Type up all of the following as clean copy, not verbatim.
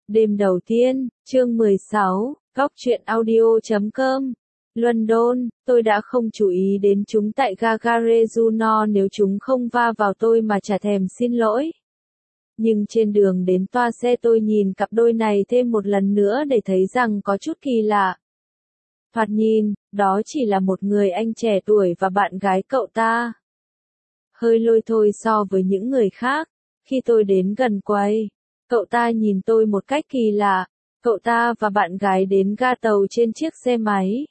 Đêm đầu tiên, chương 16, góc truyện audio.com. London, tôi đã không chú ý đến chúng tại ga Juno nếu chúng không va vào tôi mà chả thèm xin lỗi. Nhưng trên đường đến toa xe tôi nhìn cặp đôi này thêm một lần nữa để thấy rằng có chút kỳ lạ. Thoạt nhìn, đó chỉ là một người anh trẻ tuổi và bạn gái cậu ta. Hơi lôi thôi so với những người khác. Khi tôi đến gần quầy, cậu ta nhìn tôi một cách kỳ lạ. Cậu ta và bạn gái đến ga tàu trên chiếc xe máy.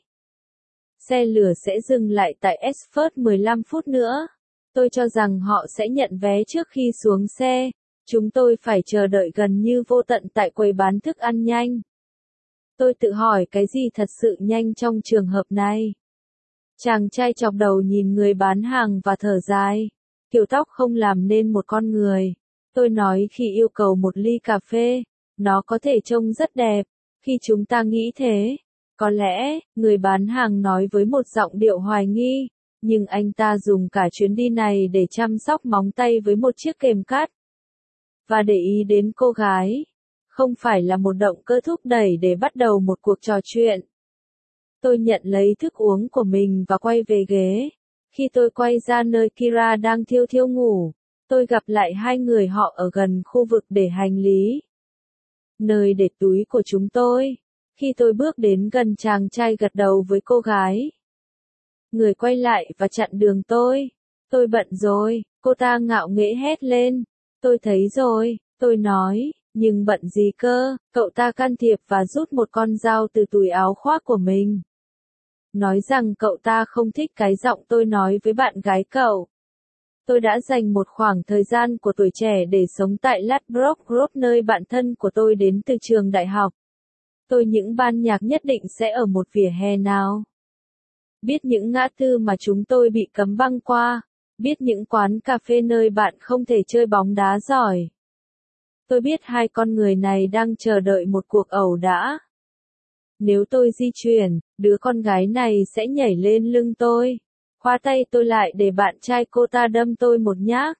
Xe lửa sẽ dừng lại tại Esford 15 phút nữa. Tôi cho rằng họ sẽ nhận vé trước khi xuống xe. Chúng tôi phải chờ đợi gần như vô tận tại quầy bán thức ăn nhanh. Tôi tự hỏi cái gì thật sự nhanh trong trường hợp này. Chàng trai chọc đầu nhìn người bán hàng và thở dài. Kiểu tóc không làm nên một con người. Tôi nói khi yêu cầu một ly cà phê, nó có thể trông rất đẹp. Khi chúng ta nghĩ thế, có lẽ, người bán hàng nói với một giọng điệu hoài nghi, nhưng anh ta dùng cả chuyến đi này để chăm sóc móng tay với một chiếc kềm cắt. Và để ý đến cô gái, không phải là một động cơ thúc đẩy để bắt đầu một cuộc trò chuyện. Tôi nhận lấy thức uống của mình và quay về ghế. Khi tôi quay ra nơi Kira đang thiêu thiêu ngủ, tôi gặp lại hai người họ ở gần khu vực để hành lý. Nơi để túi của chúng tôi. Khi tôi bước đến gần chàng trai gật đầu với cô gái. Người quay lại và chặn đường tôi. Tôi bận rồi, cô ta ngạo nghễ hét lên. Tôi thấy rồi, tôi nói, nhưng bận gì cơ, cậu ta can thiệp và rút một con dao từ túi áo khoác của mình. Nói rằng cậu ta không thích cái giọng tôi nói với bạn gái cậu. Tôi đã dành một khoảng thời gian của tuổi trẻ để sống tại Ladbroke Grove nơi bạn thân của tôi đến từ trường đại học. Tôi những ban nhạc nhất định sẽ ở một vỉa hè nào. Biết những ngã tư mà chúng tôi bị cấm băng qua. Biết những quán cà phê nơi bạn không thể chơi bóng đá giỏi. Tôi biết hai con người này đang chờ đợi một cuộc ẩu đả. Nếu tôi di chuyển, đứa con gái này sẽ nhảy lên lưng tôi. Khóa tay tôi lại để bạn trai cô ta đâm tôi một nhát.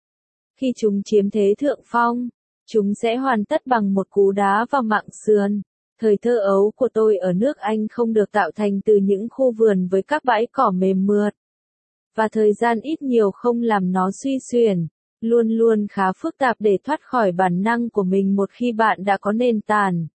Khi chúng chiếm thế thượng phong, chúng sẽ hoàn tất bằng một cú đá vào mặng sườn. Thời thơ ấu của tôi ở nước Anh không được tạo thành từ những khu vườn với các bãi cỏ mềm mượt. Và thời gian ít nhiều không làm nó suy xuyển, luôn luôn khá phức tạp để thoát khỏi bản năng của mình một khi bạn đã có nền tảng.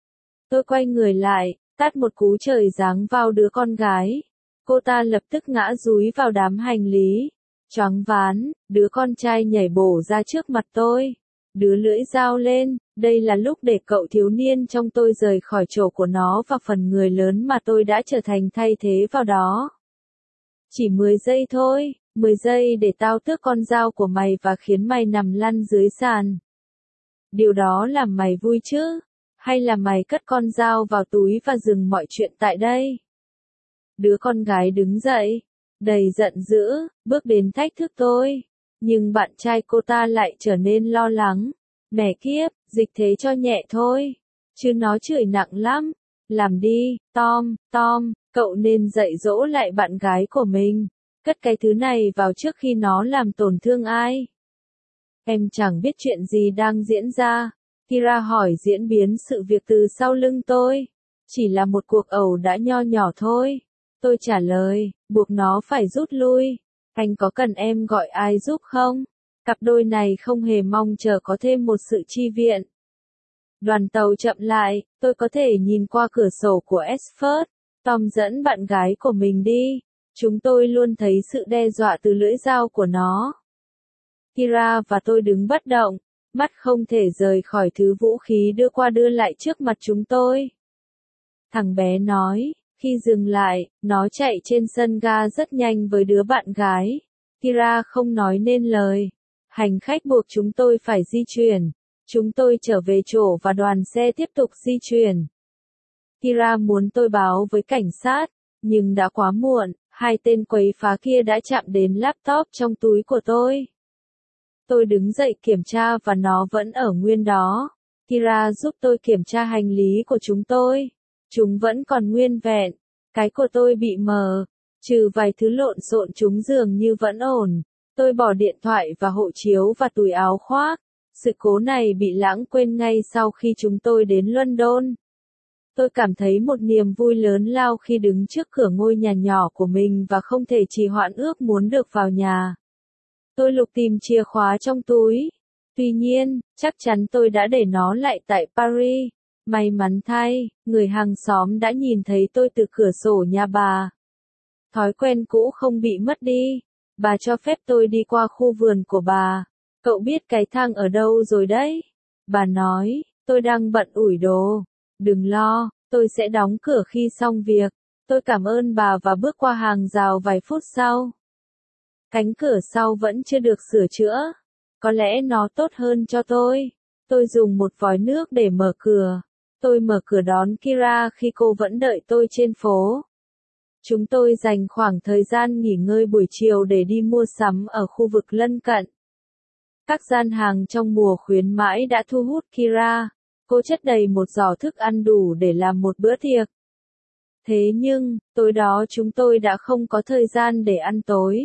Tôi quay người lại, tát một cú trời giáng vào đứa con gái. Cô ta lập tức ngã dúi vào đám hành lý. Choáng váng, đứa con trai nhảy bổ ra trước mặt tôi. Đứa lưỡi dao lên, đây là lúc để cậu thiếu niên trong tôi rời khỏi chỗ của nó và phần người lớn mà tôi đã trở thành thay thế vào đó. Chỉ 10 giây thôi, 10 giây để tao tước con dao của mày và khiến mày nằm lăn dưới sàn. Điều đó làm mày vui chứ? Hay là mày cất con dao vào túi và dừng mọi chuyện tại đây? Đứa con gái đứng dậy, đầy giận dữ, bước đến thách thức tôi. Nhưng bạn trai cô ta lại trở nên lo lắng. Mẹ kiếp, dịch thế cho nhẹ thôi. Chứ nó chửi nặng lắm. Làm đi, Tom, cậu nên dạy dỗ lại bạn gái của mình. Cất cái thứ này vào trước khi nó làm tổn thương ai. Em chẳng biết chuyện gì đang diễn ra. Kira hỏi diễn biến sự việc từ sau lưng tôi. Chỉ là một cuộc ẩu đả nho nhỏ thôi. Tôi trả lời, buộc nó phải rút lui. Anh có cần em gọi ai giúp không? Cặp đôi này không hề mong chờ có thêm một sự chi viện. Đoàn tàu chậm lại, tôi có thể nhìn qua cửa sổ của Esford. Tom dẫn bạn gái của mình đi. Chúng tôi luôn thấy sự đe dọa từ lưỡi dao của nó. Kira và tôi đứng bất động, mắt không thể rời khỏi thứ vũ khí đưa qua đưa lại trước mặt chúng tôi. Thằng bé nói, khi dừng lại, nó chạy trên sân ga rất nhanh với đứa bạn gái. Kira không nói nên lời. Hành khách buộc chúng tôi phải di chuyển. Chúng tôi trở về chỗ và đoàn xe tiếp tục di chuyển. Kira muốn tôi báo với cảnh sát, nhưng đã quá muộn, hai tên quấy phá kia đã chạm đến laptop trong túi của tôi. Tôi đứng dậy kiểm tra và nó vẫn ở nguyên đó. Kira giúp tôi kiểm tra hành lý của chúng tôi. Chúng vẫn còn nguyên vẹn. Cái của tôi bị mờ, trừ vài thứ lộn xộn chúng dường như vẫn ổn. Tôi bỏ điện thoại và hộ chiếu và túi áo khoác. Sự cố này bị lãng quên ngay sau khi chúng tôi đến London. Tôi cảm thấy một niềm vui lớn lao khi đứng trước cửa ngôi nhà nhỏ của mình và không thể trì hoãn ước muốn được vào nhà. Tôi lục tìm chìa khóa trong túi. Tuy nhiên, chắc chắn tôi đã để nó lại tại Paris. May mắn thay, người hàng xóm đã nhìn thấy tôi từ cửa sổ nhà bà. Thói quen cũ không bị mất đi. Bà cho phép tôi đi qua khu vườn của bà. Cậu biết cái thang ở đâu rồi đấy? Bà nói, tôi đang bận ủi đồ. Đừng lo, tôi sẽ đóng cửa khi xong việc. Tôi cảm ơn bà và bước qua hàng rào vài phút sau. Cánh cửa sau vẫn chưa được sửa chữa. Có lẽ nó tốt hơn cho tôi. Tôi dùng một vòi nước để mở cửa. Tôi mở cửa đón Kira khi cô vẫn đợi tôi trên phố. Chúng tôi dành khoảng thời gian nghỉ ngơi buổi chiều để đi mua sắm ở khu vực lân cận. Các gian hàng trong mùa khuyến mãi đã thu hút Kira. Cô chất đầy một giỏ thức ăn đủ để làm một bữa tiệc. Thế nhưng, tối đó chúng tôi đã không có thời gian để ăn tối.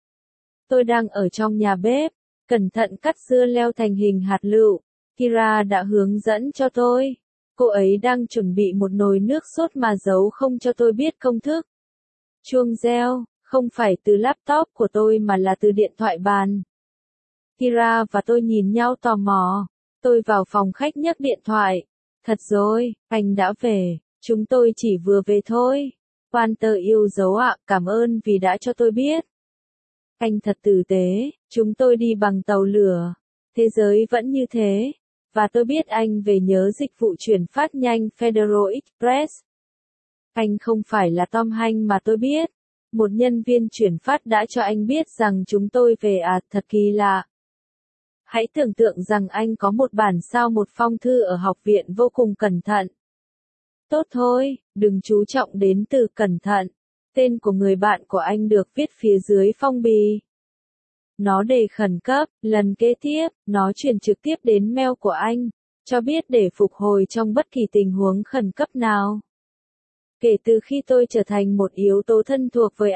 Tôi đang ở trong nhà bếp, cẩn thận cắt dưa leo thành hình hạt lựu. Kira đã hướng dẫn cho tôi. Cô ấy đang chuẩn bị một nồi nước sốt mà giấu không cho tôi biết công thức. Chuông reo, không phải từ laptop của tôi mà là từ điện thoại bàn. Kira và tôi nhìn nhau tò mò. Tôi vào phòng khách nhấc điện thoại. Thật rồi, anh đã về. Chúng tôi chỉ vừa về thôi. Walter yêu dấu ạ, cảm ơn vì đã cho tôi biết. Anh thật tử tế, chúng tôi đi bằng tàu lửa. Thế giới vẫn như thế. Và tôi biết anh về nhớ dịch vụ chuyển phát nhanh Federal Express. Anh không phải là Tom Hanks mà tôi biết. Một nhân viên chuyển phát đã cho anh biết rằng chúng tôi về à, thật kỳ lạ. Hãy tưởng tượng rằng anh có một bản sao một phong thư ở học viện vô cùng cẩn thận. Tốt thôi, đừng chú trọng đến từ cẩn thận. Tên của người bạn của anh được viết phía dưới phong bì. Nó đề khẩn cấp, lần kế tiếp, nó chuyển trực tiếp đến mail của anh, cho biết để phục hồi trong bất kỳ tình huống khẩn cấp nào. Kể từ khi tôi trở thành một yếu tố thân thuộc với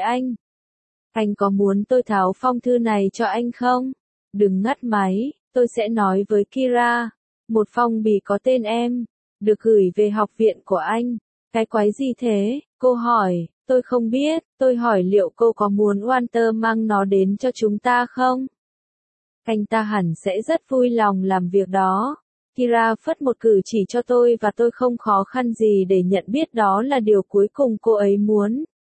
anh có muốn tôi tháo phong thư này cho anh không? Đừng ngắt máy, tôi sẽ nói với Kira. Một phong bì có tên em, được gửi về học viện của anh. Cái quái gì thế? Cô hỏi, tôi không biết, tôi hỏi liệu cô có muốn Walter mang nó đến cho chúng ta không? Anh ta hẳn sẽ rất vui lòng làm việc đó. Kira phất một cử chỉ cho tôi và tôi không khó khăn gì để nhận biết đó là điều cuối cùng cô ấy muốn.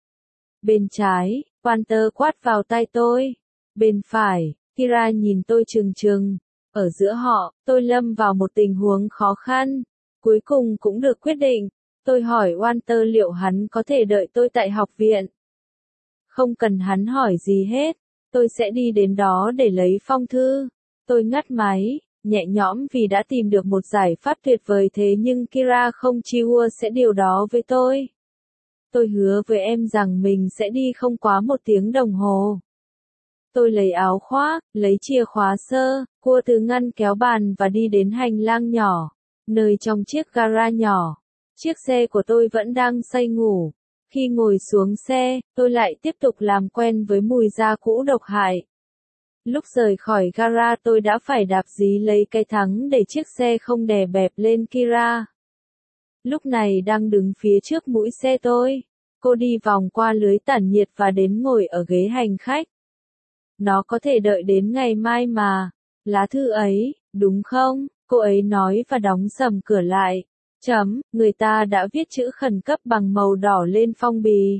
Bên trái, Walter quát vào tai tôi. Bên phải, Kira nhìn tôi trừng trừng. Ở giữa họ, tôi lâm vào một tình huống khó khăn. Cuối cùng cũng được quyết định. Tôi hỏi Walter liệu hắn có thể đợi tôi tại học viện. Không cần hắn hỏi gì hết. Tôi sẽ đi đến đó để lấy phong thư. Tôi ngắt máy, nhẹ nhõm vì đã tìm được một giải pháp tuyệt vời thế nhưng Kira không chi hua sẽ điều đó với tôi. Tôi hứa với em rằng mình sẽ đi không quá 1 tiếng đồng hồ. Tôi lấy áo khoác, lấy chìa khóa sơ, cua từ ngăn kéo bàn và đi đến hành lang nhỏ, nơi trong chiếc gara nhỏ. Chiếc xe của tôi vẫn đang say ngủ. Khi ngồi xuống xe, tôi lại tiếp tục làm quen với mùi da cũ độc hại. Lúc rời khỏi gara tôi đã phải đạp dí lấy cái thắng để chiếc xe không đè bẹp lên Kira. Lúc này đang đứng phía trước mũi xe tôi. Cô đi vòng qua lưới tản nhiệt và đến ngồi ở ghế hành khách. Nó có thể đợi đến ngày mai mà. Lá thư ấy, đúng không? Cô ấy nói và đóng sầm cửa lại. Người ta đã viết chữ khẩn cấp bằng màu đỏ lên phong bì.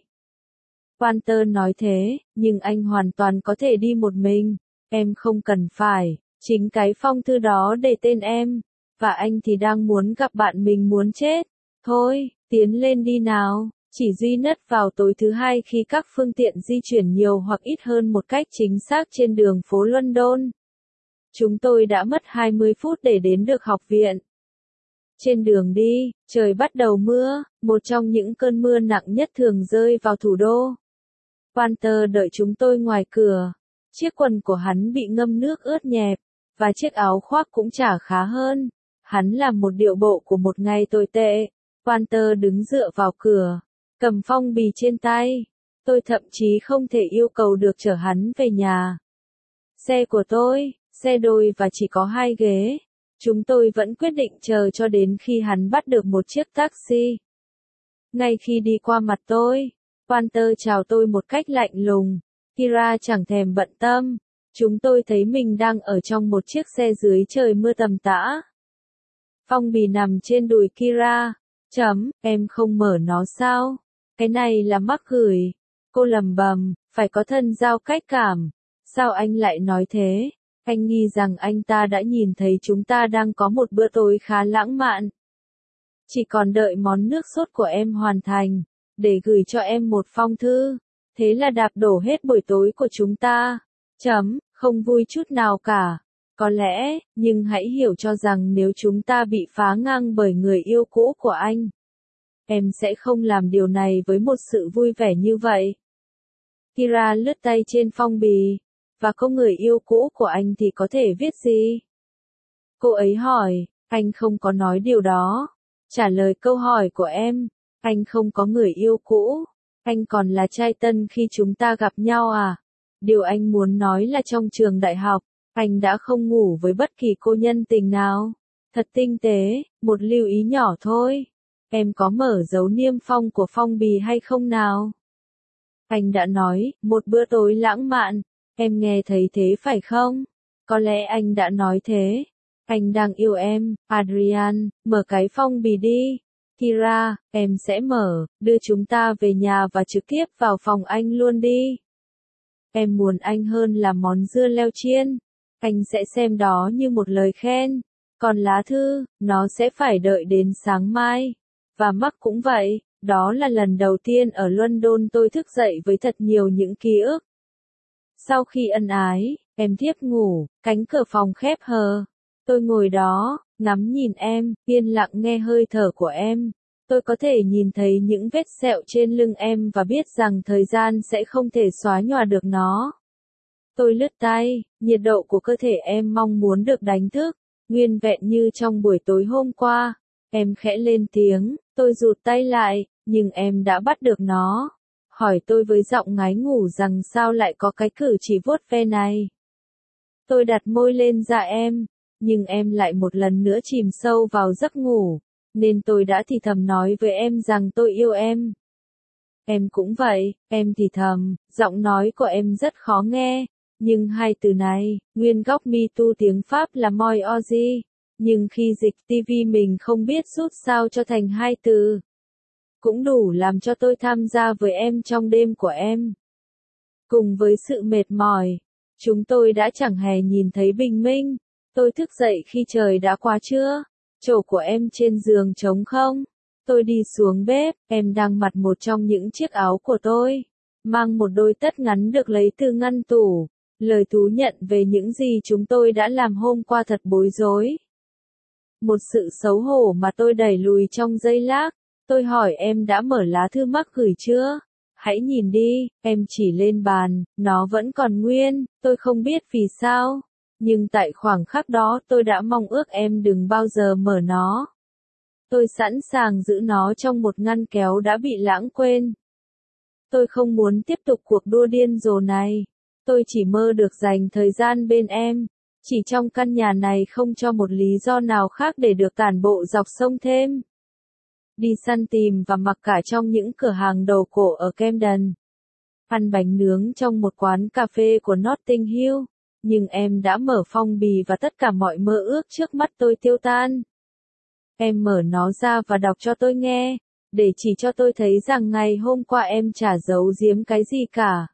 Walter nói thế, nhưng anh hoàn toàn có thể đi một mình. Em không cần phải. Chính cái phong thư đó để tên em. Và anh thì đang muốn gặp bạn mình muốn chết. Thôi, tiến lên đi nào. Chỉ duy nhất vào tối thứ Hai khi các phương tiện di chuyển nhiều hoặc ít hơn một cách chính xác trên đường phố London. Chúng tôi đã mất 20 phút để đến được học viện. Trên đường đi, trời bắt đầu mưa, một trong những cơn mưa nặng nhất thường rơi vào thủ đô. Walter đợi chúng tôi ngoài cửa. Chiếc quần của hắn bị ngâm nước ướt nhẹp, và chiếc áo khoác cũng chả khá hơn. Hắn làm một điệu bộ của một ngày tồi tệ. Walter đứng dựa vào cửa, cầm phong bì trên tay. Tôi thậm chí không thể yêu cầu được chở hắn về nhà. Xe của tôi, xe đôi và chỉ có 2 ghế. Chúng tôi vẫn quyết định chờ cho đến khi hắn bắt được một chiếc taxi. Ngay khi đi qua mặt tôi, Walter chào tôi một cách lạnh lùng. Kira chẳng thèm bận tâm. Chúng tôi thấy mình đang ở trong một chiếc xe dưới trời mưa tầm tã. Phong bì nằm trên đùi Kira. Em không mở nó sao? Cái này là mắc gửi. Cô lầm bầm, phải có thân giao cách cảm. Sao anh lại nói thế? Anh nghi rằng anh ta đã nhìn thấy chúng ta đang có một bữa tối khá lãng mạn. Chỉ còn đợi món nước sốt của em hoàn thành, để gửi cho em một phong thư. Thế là đạp đổ hết buổi tối của chúng ta. Không vui chút nào cả. Có lẽ, nhưng hãy hiểu cho rằng nếu chúng ta bị phá ngang bởi người yêu cũ của anh, em sẽ không làm điều này với một sự vui vẻ như vậy. Kira lướt tay trên phong bì. Và có người yêu cũ của anh thì có thể viết gì? Cô ấy hỏi, anh không có nói điều đó. Trả lời câu hỏi của em, anh không có người yêu cũ. Anh còn là trai tân khi chúng ta gặp nhau à? Điều anh muốn nói là trong trường đại học, anh đã không ngủ với bất kỳ cô nhân tình nào. Thật tinh tế, một lưu ý nhỏ thôi. Em có mở dấu niêm phong của phong bì hay không nào? Anh đã nói, một bữa tối lãng mạn. Em nghe thấy thế phải không? Có lẽ anh đã nói thế. Anh đang yêu em, Adrian, mở cái phong bì đi. Kira, em sẽ mở, đưa chúng ta về nhà và trực tiếp vào phòng anh luôn đi. Em muốn anh hơn là món dưa leo chiên. Anh sẽ xem đó như một lời khen. Còn lá thư, nó sẽ phải đợi đến sáng mai. Và Mark cũng vậy, đó là lần đầu tiên ở London tôi thức dậy với thật nhiều những ký ức. Sau khi ân ái, em thiếp ngủ, cánh cửa phòng khép hờ. Tôi ngồi đó, ngắm nhìn em, yên lặng nghe hơi thở của em. Tôi có thể nhìn thấy những vết sẹo trên lưng em và biết rằng thời gian sẽ không thể xóa nhòa được nó. Tôi lướt tay, nhiệt độ của cơ thể em mong muốn được đánh thức, nguyên vẹn như trong buổi tối hôm qua. Em khẽ lên tiếng, tôi rụt tay lại, nhưng em đã bắt được nó. Hỏi tôi với giọng ngái ngủ rằng sao lại có cái cử chỉ vuốt ve này. Tôi đặt môi lên da em, nhưng em lại một lần nữa chìm sâu vào giấc ngủ, nên tôi đã thì thầm nói với em rằng tôi yêu em. Em cũng vậy, em thì thầm, giọng nói của em rất khó nghe, nhưng hai từ này, nguyên gốc me too tiếng Pháp là moi ozi, nhưng khi dịch TV mình không biết rút sao cho thành hai từ. Cũng đủ làm cho tôi tham gia với em trong đêm của em. Cùng với sự mệt mỏi, chúng tôi đã chẳng hề nhìn thấy bình minh. Tôi thức dậy khi trời đã quá trưa. Chỗ của em trên giường trống không? Tôi đi xuống bếp, em đang mặc một trong những chiếc áo của tôi. Mang một đôi tất ngắn được lấy từ ngăn tủ. Lời thú nhận về những gì chúng tôi đã làm hôm qua thật bối rối. Một sự xấu hổ mà tôi đẩy lùi trong giây lát. Tôi hỏi em đã mở lá thư Mark gửi chưa? Hãy nhìn đi, em chỉ lên bàn, nó vẫn còn nguyên, tôi không biết vì sao. Nhưng tại khoảng khắc đó tôi đã mong ước em đừng bao giờ mở nó. Tôi sẵn sàng giữ nó trong một ngăn kéo đã bị lãng quên. Tôi không muốn tiếp tục cuộc đua điên rồ này. Tôi chỉ mơ được dành thời gian bên em. Chỉ trong căn nhà này không cho một lý do nào khác để được tản bộ dọc sông thêm. Đi săn tìm và mặc cả trong những cửa hàng đầu cổ ở Camden. Ăn bánh nướng trong một quán cà phê của Notting Hill. Nhưng em đã mở phong bì và tất cả mọi mơ ước trước mắt tôi tiêu tan. Em mở nó ra và đọc cho tôi nghe, để chỉ cho tôi thấy rằng ngày hôm qua em chả giấu giếm cái gì cả.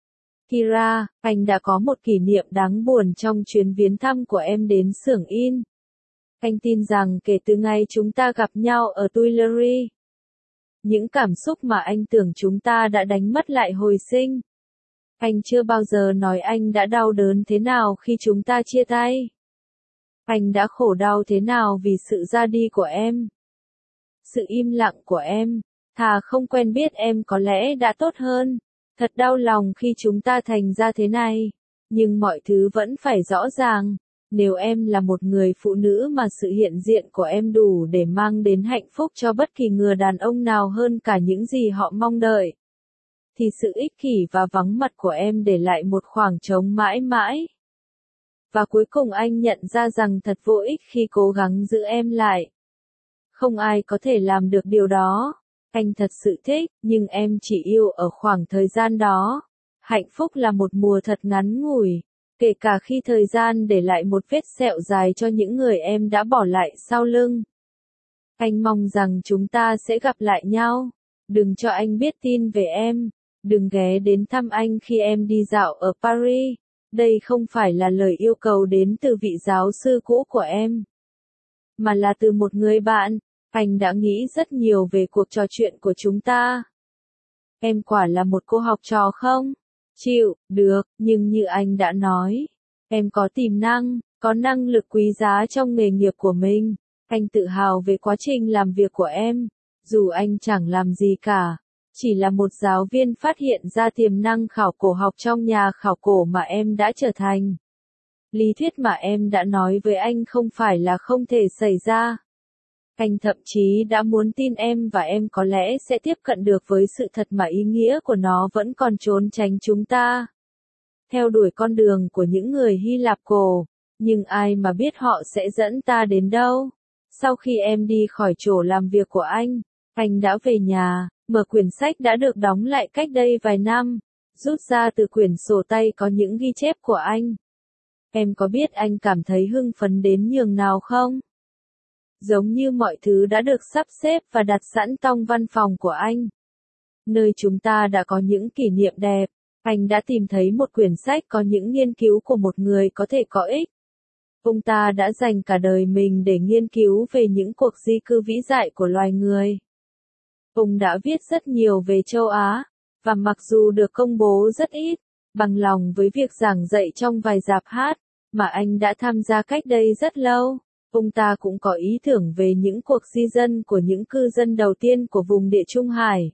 Kira, anh đã có một kỷ niệm đáng buồn trong chuyến viếng thăm của em đến xưởng in. Anh tin rằng kể từ ngày chúng ta gặp nhau ở Tuileries, những cảm xúc mà anh tưởng chúng ta đã đánh mất lại hồi sinh. Anh chưa bao giờ nói anh đã đau đớn thế nào khi chúng ta chia tay. Anh đã khổ đau thế nào vì sự ra đi của em. Sự im lặng của em, thà không quen biết em có lẽ đã tốt hơn. Thật đau lòng khi chúng ta thành ra thế này. Nhưng mọi thứ vẫn phải rõ ràng. Nếu em là một người phụ nữ mà sự hiện diện của em đủ để mang đến hạnh phúc cho bất kỳ người đàn ông nào hơn cả những gì họ mong đợi, thì sự ích kỷ và vắng mặt của em để lại một khoảng trống mãi mãi. Và cuối cùng anh nhận ra rằng thật vô ích khi cố gắng giữ em lại. Không ai có thể làm được điều đó. Anh thật sự thích, nhưng em chỉ yêu ở khoảng thời gian đó. Hạnh phúc là một mùa thật ngắn ngủi. Kể cả khi thời gian để lại một vết sẹo dài cho những người em đã bỏ lại sau lưng. Anh mong rằng chúng ta sẽ gặp lại nhau. Đừng cho anh biết tin về em. Đừng ghé đến thăm anh khi em đi dạo ở Paris. Đây không phải là lời yêu cầu đến từ vị giáo sư cũ của em, mà là từ một người bạn. Anh đã nghĩ rất nhiều về cuộc trò chuyện của chúng ta. Em quả là một cô học trò không? Chịu, được, nhưng như anh đã nói, em có tiềm năng, có năng lực quý giá trong nghề nghiệp của mình. Anh tự hào về quá trình làm việc của em, dù anh chẳng làm gì cả, chỉ là một giáo viên phát hiện ra tiềm năng khảo cổ học trong nhà khảo cổ mà em đã trở thành. Lý thuyết mà em đã nói với anh không phải là không thể xảy ra. Anh thậm chí đã muốn tin em và em có lẽ sẽ tiếp cận được với sự thật mà ý nghĩa của nó vẫn còn trốn tránh chúng ta. Theo đuổi con đường của những người Hy Lạp cổ, nhưng ai mà biết họ sẽ dẫn ta đến đâu. Sau khi em đi khỏi chỗ làm việc của anh đã về nhà, mở quyển sách đã được đóng lại cách đây vài năm, rút ra từ quyển sổ tay có những ghi chép của anh. Em có biết anh cảm thấy hưng phấn đến nhường nào không? Giống như mọi thứ đã được sắp xếp và đặt sẵn trong văn phòng của anh, nơi chúng ta đã có những kỷ niệm đẹp. Anh đã tìm thấy một quyển sách có những nghiên cứu của một người có thể có ích. Ông ta đã dành cả đời mình để nghiên cứu về những cuộc di cư vĩ đại của loài người. Ông đã viết rất nhiều về châu Á, và mặc dù được công bố rất ít, bằng lòng với việc giảng dạy trong vài rạp hát, mà anh đã tham gia cách đây rất lâu, ông ta cũng có ý tưởng về những cuộc di dân của những cư dân đầu tiên của vùng Địa Trung Hải.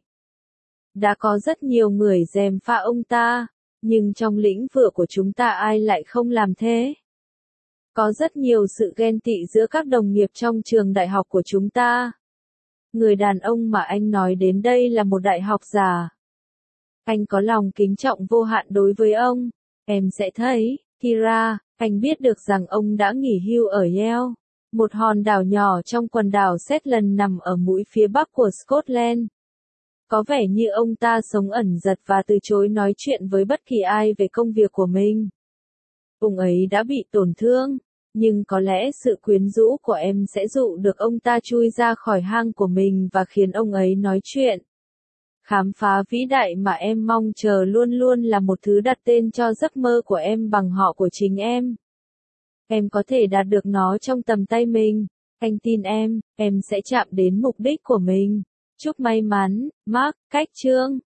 Đã có rất nhiều người gièm pha ông ta, nhưng trong lĩnh vực của chúng ta ai lại không làm thế? Có rất nhiều sự ghen tị giữa các đồng nghiệp trong trường đại học của chúng ta. Người đàn ông mà anh nói đến đây là một đại học giả. Anh có lòng kính trọng vô hạn đối với ông. Em sẽ thấy, Kira, anh biết được rằng ông đã nghỉ hưu ở Yale, một hòn đảo nhỏ trong quần đảo Shetland nằm ở mũi phía bắc của Scotland. Có vẻ như ông ta sống ẩn dật và từ chối nói chuyện với bất kỳ ai về công việc của mình. Ông ấy đã bị tổn thương, nhưng có lẽ sự quyến rũ của em sẽ dụ được ông ta chui ra khỏi hang của mình và khiến ông ấy nói chuyện. Khám phá vĩ đại mà em mong chờ luôn luôn là một thứ đặt tên cho giấc mơ của em bằng họ của chính em. Em có thể đạt được nó trong tầm tay mình. Anh tin em sẽ chạm đến mục đích của mình. Chúc may mắn, Mark, cách chương.